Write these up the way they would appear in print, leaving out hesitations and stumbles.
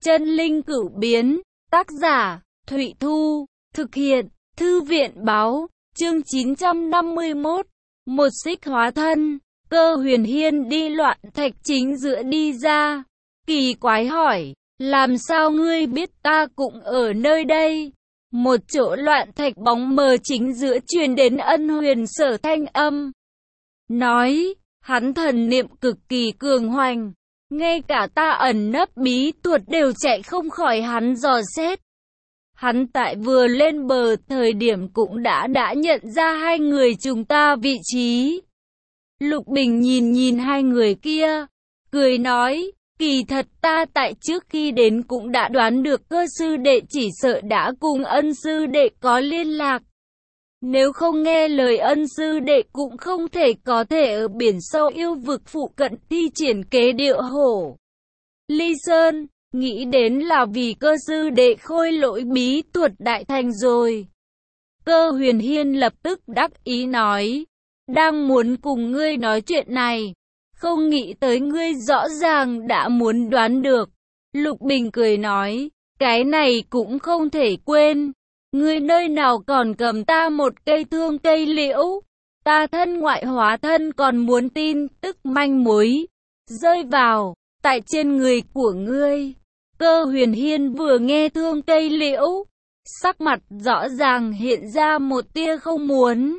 Chân linh cửu biến, tác giả, Thụy Thu, thực hiện, Thư viện báo, chương 951, một xích hóa thân. Cơ Huyền Hiên đi loạn thạch chính giữa đi ra, kỳ quái hỏi, làm sao ngươi biết ta cũng ở nơi đây? Một chỗ loạn thạch bóng mờ chính giữa truyền đến Ân Huyền Sở thanh âm. Nói, hắn thần niệm cực kỳ cường hoành, ngay cả ta ẩn nấp bí thuật đều chạy không khỏi hắn dò xét. Hắn tại vừa lên bờ thời điểm cũng đã nhận ra hai người chúng ta vị trí. Lục Bình nhìn hai người kia, cười nói, kỳ thật ta tại trước khi đến cũng đã đoán được Cơ sư đệ chỉ sợ đã cùng Ân sư đệ có liên lạc. Nếu không nghe lời Ân sư đệ cũng không thể có thể ở biển sâu yêu vực phụ cận thi triển kế điệu hổ Ly Sơn, nghĩ đến là vì Cơ sư đệ khôi lỗi bí thuật đại thành rồi. Cơ Huyền Hiên lập tức đắc ý nói, đang muốn cùng ngươi nói chuyện này, không nghĩ tới ngươi rõ ràng đã muốn đoán được. Lục Bình cười nói, cái này cũng không thể quên. Ngươi nơi nào còn cầm ta một cây thương cây liễu, ta thân ngoại hóa thân còn muốn tin tức manh mối rơi vào tại trên người của ngươi. Cơ Huyền Hiên vừa nghe thương cây liễu, sắc mặt rõ ràng hiện ra một tia không muốn.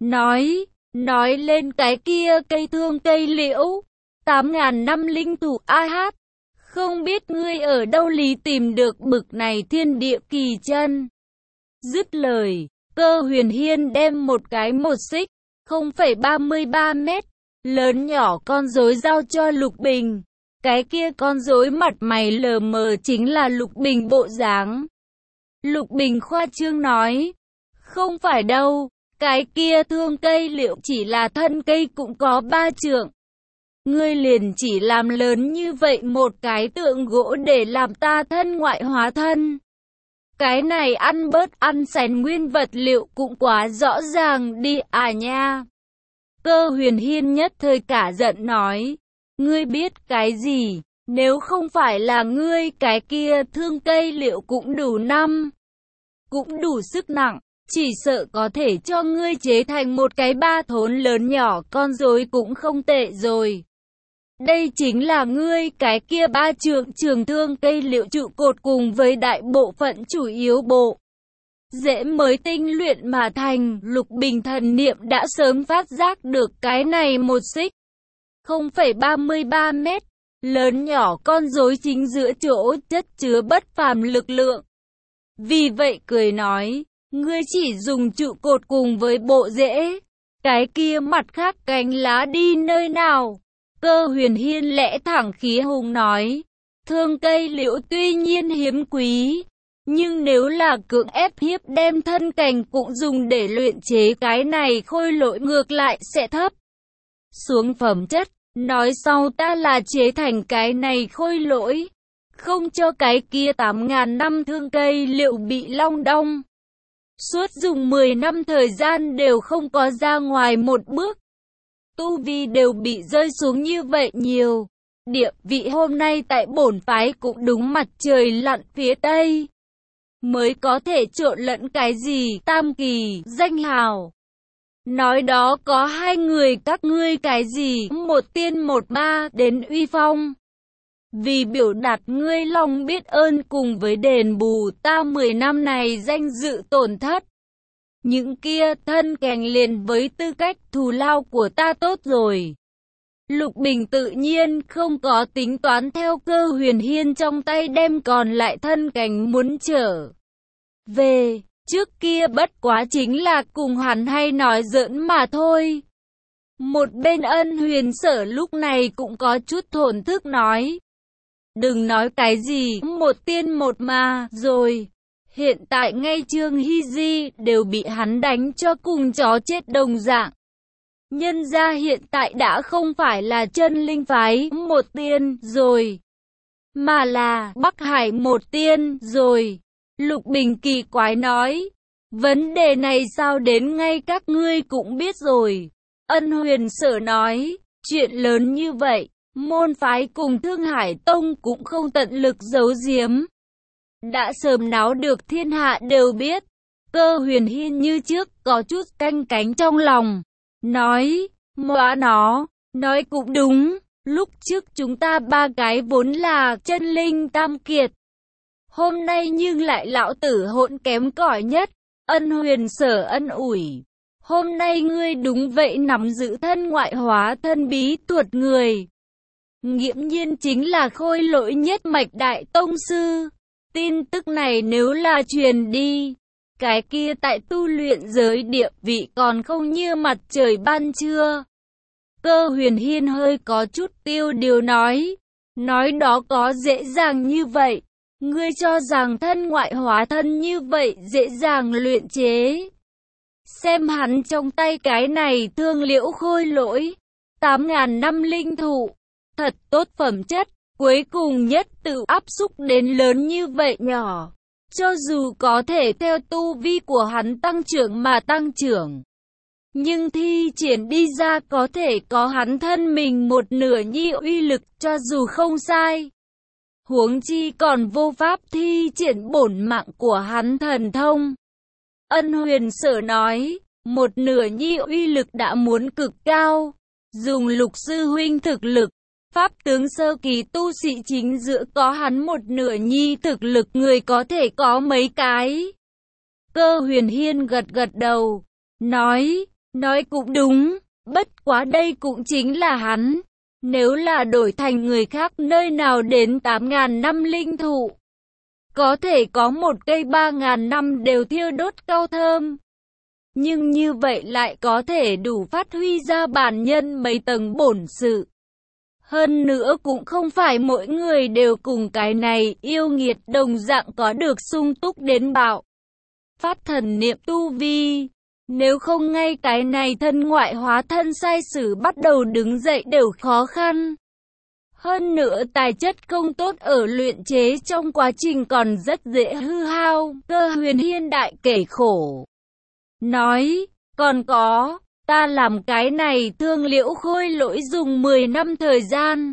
Nói lên cái kia cây thương cây liễu, 8.000 năm linh thủ AH, không biết ngươi ở đâu lý tìm được bực này thiên địa kỳ chân. Dứt lời, Cơ Huyền Hiên đem một xích 0,33 mét lớn nhỏ con rối giao cho Lục Bình. Cái kia con rối mặt mày lờ mờ chính là Lục Bình bộ dáng. Lục Bình khoa trương nói, không phải đâu, cái kia thương cây liệu chỉ là thân cây cũng có 3 trượng. Ngươi liền chỉ làm lớn như vậy một cái tượng gỗ để làm ta thân ngoại hóa thân. Cái này ăn bớt ăn xén nguyên vật liệu cũng quá rõ ràng đi à nha. Cơ Huyền Hiên nhất thời cả giận nói, ngươi biết cái gì, nếu không phải là ngươi cái kia thương cây liệu cũng đủ cũng đủ sức nặng, chỉ sợ có thể cho ngươi chế thành một cái 3 thốn lớn nhỏ con rối cũng không tệ rồi. Đây chính là ngươi cái kia 3 trượng trường thương cây liệu trụ cột cùng với đại bộ phận chủ yếu bộ dễ mới tinh luyện mà thành. Lục Bình thần niệm đã sớm phát giác được cái này một xích 0,33 mét lớn nhỏ con rối chính giữa chỗ chất chứa bất phàm lực lượng. Vì vậy cười nói, ngươi chỉ dùng trụ cột cùng với bộ rễ, cái kia mặt khác cánh lá đi nơi nào? Cơ Huyền Hiên lẽ thẳng khí hùng nói, thương cây liễu tuy nhiên hiếm quý, nhưng nếu là cưỡng ép hiếp đem thân cành cũng dùng để luyện chế cái này khôi lỗi ngược lại sẽ thấp xuống phẩm chất. Nói sau ta là chế thành cái này khôi lỗi, không cho cái kia 8.000 năm thương cây liệu bị long đong. Suốt dùng 10 năm thời gian đều không có ra ngoài một bước. Tu vi đều bị rơi xuống như vậy nhiều. Địa vị hôm nay tại bổn phái cũng đúng mặt trời lặn phía tây, mới có thể trộn lẫn cái gì tam kỳ danh hào. Nói đó có hai người các ngươi cái gì một tiên một ma đến uy phong. Vì biểu đạt ngươi lòng biết ơn cùng với đền bù ta 10 năm này danh dự tổn thất, những kia thân cành liền với tư cách thù lao của ta tốt rồi. Lục Bình tự nhiên không có tính toán theo Cơ Huyền Hiên trong tay đem còn lại thân cành muốn trở về. Trước kia bất quá chính là cùng hắn hay nói giỡn mà thôi. Một bên Ân Huyền Sở lúc này cũng có chút thổn thức nói, đừng nói cái gì một tiên một ma rồi. Hiện tại ngay Trương Hy Di đều bị hắn đánh cho cùng chó chết đồng dạng. Nhân ra hiện tại đã không phải là chân linh phái một tiên rồi, mà là Bắc Hải một tiên rồi. Lục Bình kỳ quái nói, vấn đề này sao đến ngay các ngươi cũng biết rồi. Ân Huyền Sở nói, chuyện lớn như vậy, môn phái cùng Thương Hải Tông cũng không tận lực giấu giếm. Đã sớm náo được thiên hạ đều biết. Cơ Huyền Hiên như trước có chút canh cánh trong lòng. Nói, móa nó, nói cũng đúng. Lúc trước chúng ta ba cái vốn là chân linh tam kiệt. Hôm nay nhưng lại lão tử hỗn kém cỏi nhất. Ân Huyền Sở ân ủi. Hôm nay ngươi đúng vậy nắm giữ thân ngoại hóa thân bí tuột người. Nghiễm nhiên chính là khôi lỗi nhất mạch đại tông sư. Tin tức này nếu là truyền đi, cái kia tại tu luyện giới địa vị còn không như mặt trời ban trưa. Cơ Huyền Hiên hơi có chút tiêu điều nói đó có dễ dàng như vậy. Ngươi cho rằng thân ngoại hóa thân như vậy dễ dàng luyện chế. Xem hắn trong tay cái này Thương Liễu khôi lỗi, 8.000 năm linh thụ, thật tốt phẩm chất, cuối cùng nhất tự áp xúc đến lớn như vậy nhỏ. Cho dù có thể theo tu vi của hắn tăng trưởng mà tăng trưởng, nhưng thi triển đi ra có thể có hắn thân mình một nửa nhi uy lực cho dù không sai. Huống chi còn vô pháp thi triển bổn mạng của hắn thần thông. Ân Huyền Sở nói, một nửa nhi uy lực đã muốn cực cao. Dùng Lục sư huynh thực lực, pháp tướng sơ kỳ tu sĩ chính giữa có hắn một nửa nhi thực lực người có thể có mấy cái. Cơ Huyền Hiên gật gật đầu, nói cũng đúng, bất quá đây cũng chính là hắn. Nếu là đổi thành người khác nơi nào đến 8.000 năm linh thụ, có thể có một cây 3.000 năm đều thiêu đốt cao thơm. Nhưng như vậy lại có thể đủ phát huy ra bản nhân mấy tầng bổn sự. Hơn nữa cũng không phải mỗi người đều cùng cái này yêu nghiệt đồng dạng có được sung túc đến bạo phát thần niệm tu vi. Nếu không ngay cái này thân ngoại hóa thân sai sử bắt đầu đứng dậy đều khó khăn. Hơn nữa tài chất không tốt ở luyện chế trong quá trình còn rất dễ hư hao. Cơ Huyền Hiên đại kể khổ. Nói, còn có, ta làm cái này Thương Liễu khôi lỗi dùng 10 năm thời gian.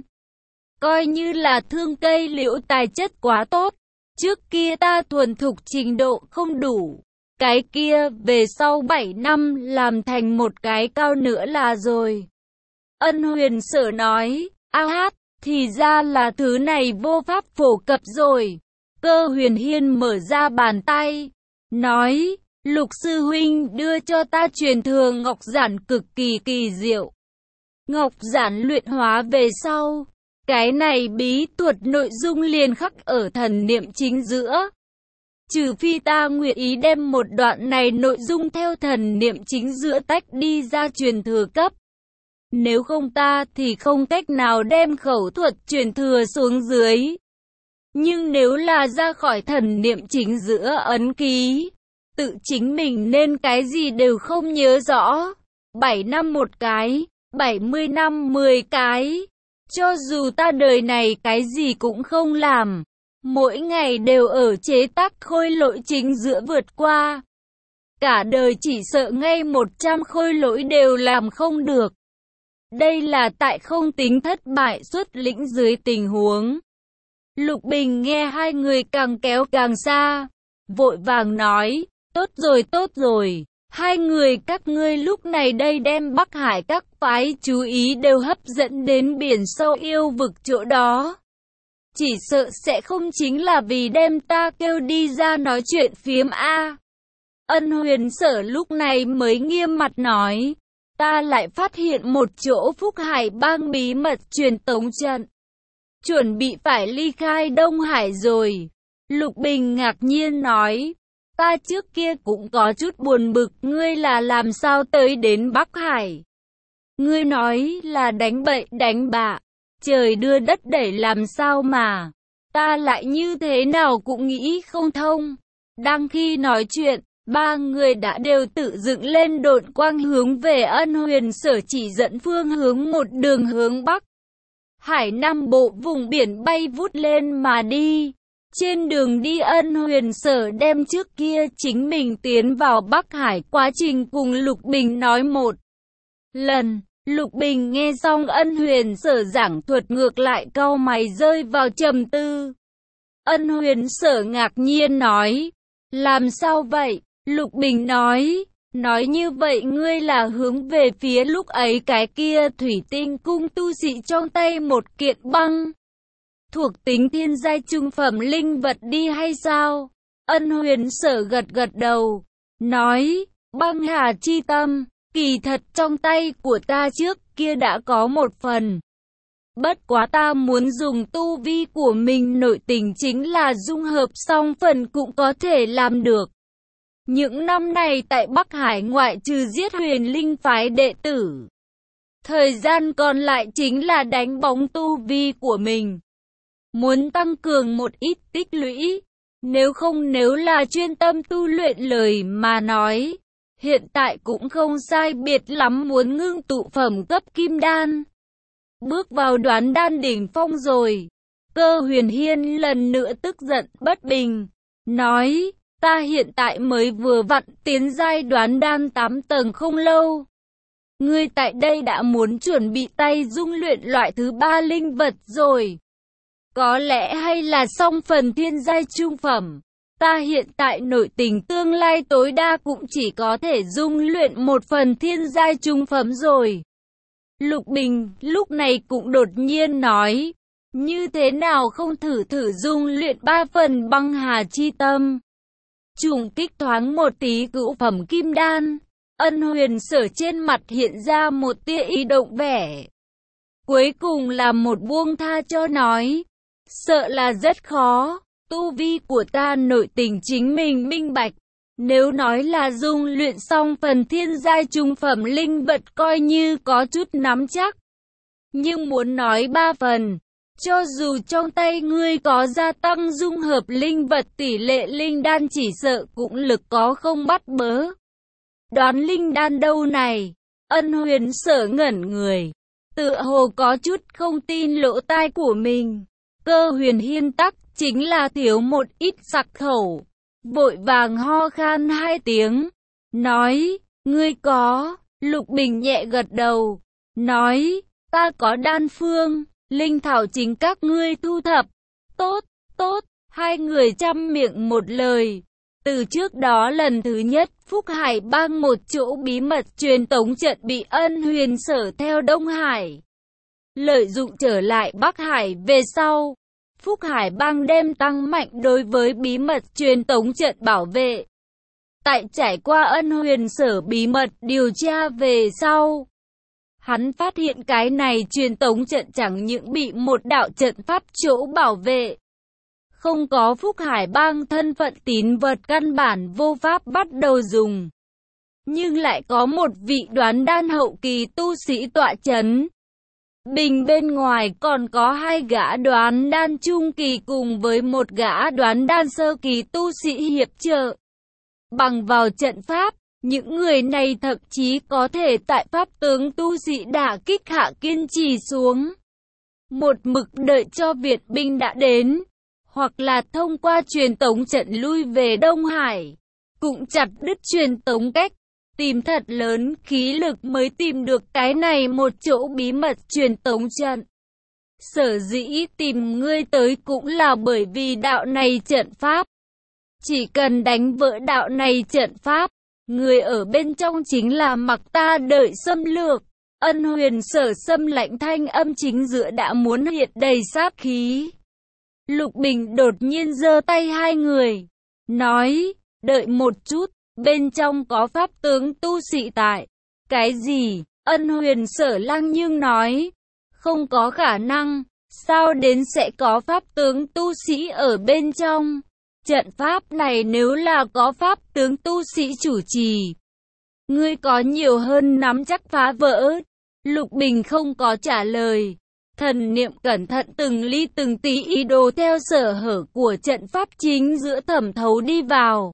Coi như là thương cây liễu tài chất quá tốt. Trước kia ta thuần thục trình độ không đủ. Cái kia về sau 7 năm làm thành một cái cao nữa là rồi. Ân Huyền Sở nói, thì ra là thứ này vô pháp phổ cập rồi. Cơ Huyền Hiên mở ra bàn tay, nói, Lục sư huynh đưa cho ta truyền thừa ngọc giản cực kỳ kỳ diệu. Ngọc giản luyện hóa về sau, cái này bí thuật nội dung liền khắc ở thần niệm chính giữa. Trừ phi ta nguyện ý đem một đoạn này nội dung theo thần niệm chính giữa tách đi ra truyền thừa cấp. Nếu không ta thì không cách nào đem khẩu thuật truyền thừa xuống dưới. Nhưng nếu là ra khỏi thần niệm chính giữa ấn ký, tự chính mình nên cái gì đều không nhớ rõ. 7 năm một cái, 70 năm 10 cái. Cho dù ta đời này cái gì cũng không làm, mỗi ngày đều ở chế tác khôi lỗi chính giữa vượt qua. Cả đời chỉ sợ ngay 100 khôi lỗi đều làm không được. Đây là tại không tính thất bại xuất lĩnh dưới tình huống. Lục Bình nghe hai người càng kéo càng xa, vội vàng nói, tốt rồi, hai người các ngươi lúc này đây đem Bắc Hải các phái chú ý đều hấp dẫn đến biển sâu yêu vực chỗ đó. Chỉ sợ sẽ không chính là vì đem ta kêu đi ra nói chuyện phiếm a. Ân Huyền Sở lúc này mới nghiêm mặt nói, ta lại phát hiện một chỗ Phúc Hải bang bí mật truyền tống trận. Chuẩn bị phải ly khai Đông Hải rồi. Lục Bình ngạc nhiên nói, ta trước kia cũng có chút buồn bực, ngươi là làm sao tới đến Bắc Hải? Ngươi nói là đánh bậy đánh bạ, trời đưa đất đẩy làm sao mà, ta lại như thế nào cũng nghĩ không thông. Đang khi nói chuyện, ba người đã đều tự dựng lên độn quang hướng về Ân Huyền Sở chỉ dẫn phương hướng một đường hướng Bắc. Hải Nam bộ vùng biển bay vút lên mà đi. Trên đường đi Ân Huyền Sở đem trước kia chính mình tiến vào Bắc Hải quá trình cùng Lục Bình nói một lần. Lục Bình nghe xong Ân Huyền Sở giảng thuật ngược lại cau mày rơi vào trầm tư. Ân Huyền Sở ngạc nhiên nói, làm sao vậy? Lục Bình nói như vậy ngươi là hướng về phía lúc ấy cái kia thủy tinh cung tu sĩ trong tay một kiện băng thuộc tính thiên giai trung phẩm linh vật đi hay sao? Ân Huyền Sở gật gật đầu, nói, băng hà chi tâm, kỳ thật trong tay của ta trước kia đã có một phần. Bất quá ta muốn dùng tu vi của mình nội tình chính là dung hợp song phần cũng có thể làm được. Những năm này tại Bắc Hải ngoại trừ giết huyền linh phái đệ tử, thời gian còn lại chính là đánh bóng tu vi của mình. Muốn tăng cường một ít tích lũy, nếu là chuyên tâm tu luyện lời mà nói, hiện tại cũng không sai biệt lắm muốn ngưng tụ phẩm cấp kim đan. Bước vào đoán đan đỉnh phong rồi. Cơ Huyền Hiên lần nữa tức giận bất bình, nói, ta hiện tại mới vừa vặn tiến giai đoán đan 8 tầng không lâu. Ngươi tại đây đã muốn chuẩn bị tay dung luyện loại thứ 3 linh vật rồi. Có lẽ hay là song phần thiên giai trung phẩm. Ta hiện tại nội tình tương lai tối đa cũng chỉ có thể dung luyện một phần thiên giai trung phẩm rồi. Lục Bình lúc này cũng đột nhiên nói, như thế nào không thử dung luyện 3 phần băng hà chi tâm. Trùng kích thoáng một tí cửu phẩm kim đan. Ân Huyền Sở trên mặt hiện ra một tia ý động vẻ. Cuối cùng là một buông tha cho nói, sợ là rất khó, tu vi của ta nội tình chính mình minh bạch. Nếu nói là dung luyện xong phần thiên giai trung phẩm linh vật coi như có chút nắm chắc. Nhưng muốn nói 3 phần, cho dù trong tay ngươi có gia tăng dung hợp linh vật tỷ lệ linh đan chỉ sợ cũng lực có không bắt bớ. Đoán linh đan đâu này? Ân Huyền Sở ngẩn người, tựa hồ có chút không tin lỗ tai của mình. Cơ Huyền Hiên tắc chính là thiếu một ít sặc khẩu, vội vàng ho khan 2 tiếng, nói, ngươi có? Lục Bình nhẹ gật đầu, nói, ta có đan phương, linh thảo chính các ngươi thu thập. Tốt, tốt, hai người chăm miệng một lời. Từ trước đó lần thứ nhất, Phúc Hải Bang một chỗ bí mật truyền tống trận bị Ân Huyền Sở theo Đông Hải lợi dụng trở lại Bắc Hải về sau. Phúc Hải Bang đem tăng mạnh đối với bí mật truyền tống trận bảo vệ. Tại trải qua Ân Huyền Sở bí mật điều tra về sau, hắn phát hiện cái này truyền tống trận chẳng những bị một đạo trận pháp chỗ bảo vệ. Không có Phúc Hải Bang thân phận tín vật căn bản vô pháp bắt đầu dùng. Nhưng lại có một vị đoán đan hậu kỳ tu sĩ tọa chấn. Bình bên ngoài còn có 2 gã đoán đan trung kỳ cùng với 1 gã đoán đan sơ kỳ tu sĩ hiệp trợ. Bằng vào trận pháp, những người này thậm chí có thể tại pháp tướng tu sĩ đả kích hạ kiên trì xuống. Một mực đợi cho Việt binh đã đến, hoặc là thông qua truyền tống trận lui về Đông Hải, cũng chặt đứt truyền tống cách. Tìm thật lớn khí lực mới tìm được cái này một chỗ bí mật truyền tống trận. Sở dĩ tìm ngươi tới cũng là bởi vì đạo này trận pháp. Chỉ cần đánh vỡ đạo này trận pháp, người ở bên trong chính là mặc ta đợi xâm lược. Ân Huyền Sở xâm lạnh thanh âm chính giữa đã muốn hiện đầy sát khí. Lục Bình đột nhiên giơ tay 2 người, nói, đợi một chút. Bên trong có pháp tướng tu sĩ tại. Cái gì? Ân Huyền Sở lăng nhưng nói. Không có khả năng. Sao đến sẽ có pháp tướng tu sĩ ở bên trong? Trận pháp này nếu là có pháp tướng tu sĩ chủ trì, ngươi có nhiều hơn nắm chắc phá vỡ. Lục Bình không có trả lời. Thần niệm cẩn thận từng ly từng tí ý đồ theo sở hở của trận pháp chính giữa thẩm thấu đi vào.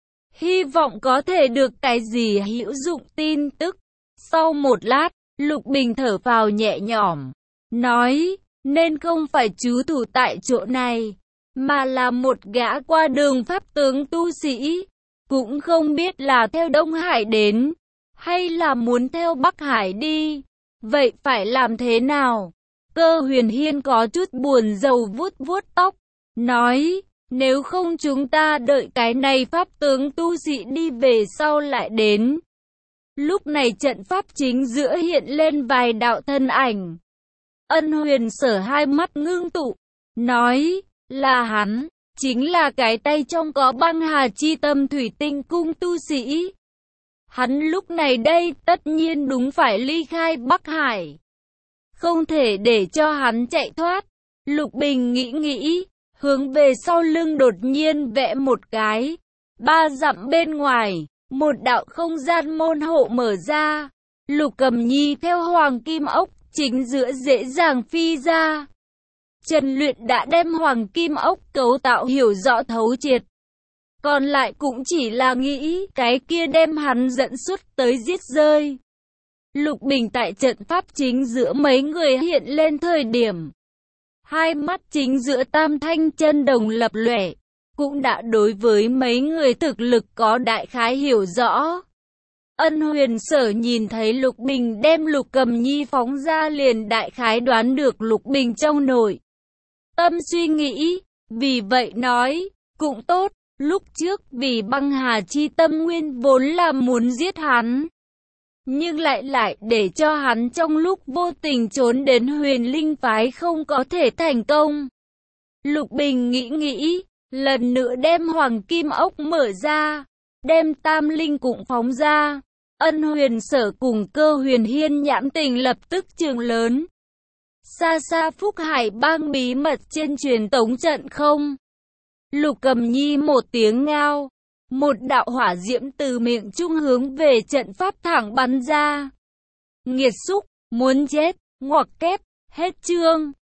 Hy vọng có thể được cái gì hữu dụng tin tức. Sau một lát, Lục Bình thở phào nhẹ nhõm, nói, nên không phải trú thủ tại chỗ này, mà là một gã qua đường pháp tướng tu sĩ. Cũng không biết là theo Đông Hải đến, hay là muốn theo Bắc Hải đi. Vậy phải làm thế nào? Cơ Huyền Hiên có chút buồn rầu vuốt vuốt tóc, nói, nếu không chúng ta đợi cái này pháp tướng tu sĩ đi về sau lại đến. Lúc này trận pháp chính giữa hiện lên vài đạo thân ảnh. Ân Huyền Sở hai mắt ngưng tụ, nói, là hắn, chính là cái tay trong có băng hà chi tâm thủy tinh cung tu sĩ. Hắn lúc này đây tất nhiên đúng phải ly khai Bắc Hải. Không thể để cho hắn chạy thoát. Lục Bình nghĩ, hướng về sau lưng đột nhiên vẽ một cái. 3 dặm bên ngoài, một đạo không gian môn hộ mở ra. Lục Cầm Nhi theo Hoàng Kim Ốc, chính giữa dễ dàng phi ra. Trần Luyện đã đem Hoàng Kim Ốc cấu tạo hiểu rõ thấu triệt. Còn lại cũng chỉ là nghĩ cái kia đem hắn dẫn xuất tới giết rơi. Lục Bình tại trận pháp chính giữa mấy người hiện lên thời điểm. Hai mắt chính giữa tam thanh chân đồng lập lòe, cũng đã đối với mấy người thực lực có đại khái hiểu rõ. Ân Huyền Sở nhìn thấy Lục Bình đem Lục Cầm Nhi phóng ra liền đại khái đoán được Lục Bình trong nội tâm suy nghĩ, vì vậy nói, cũng tốt, lúc trước vì băng hà chi tâm nguyên vốn là muốn giết hắn. Nhưng lại để cho hắn trong lúc vô tình trốn đến Huyền Linh phái không có thể thành công. Lục Bình nghĩ, lần nữa đem Hoàng Kim Ốc mở ra, đem Tam Linh cũng phóng ra. Ân Huyền Sở cùng Cơ Huyền Hiên nhãn tình lập tức trừng lớn. Xa xa Phúc Hải bang bí mật trên truyền tống trận không? Lục Cầm Nhi một tiếng ngao. Một đạo hỏa diễm từ miệng trung hướng về trận pháp thẳng bắn ra. Nghiệt xúc, muốn chết, ngoặc kép, hết chương.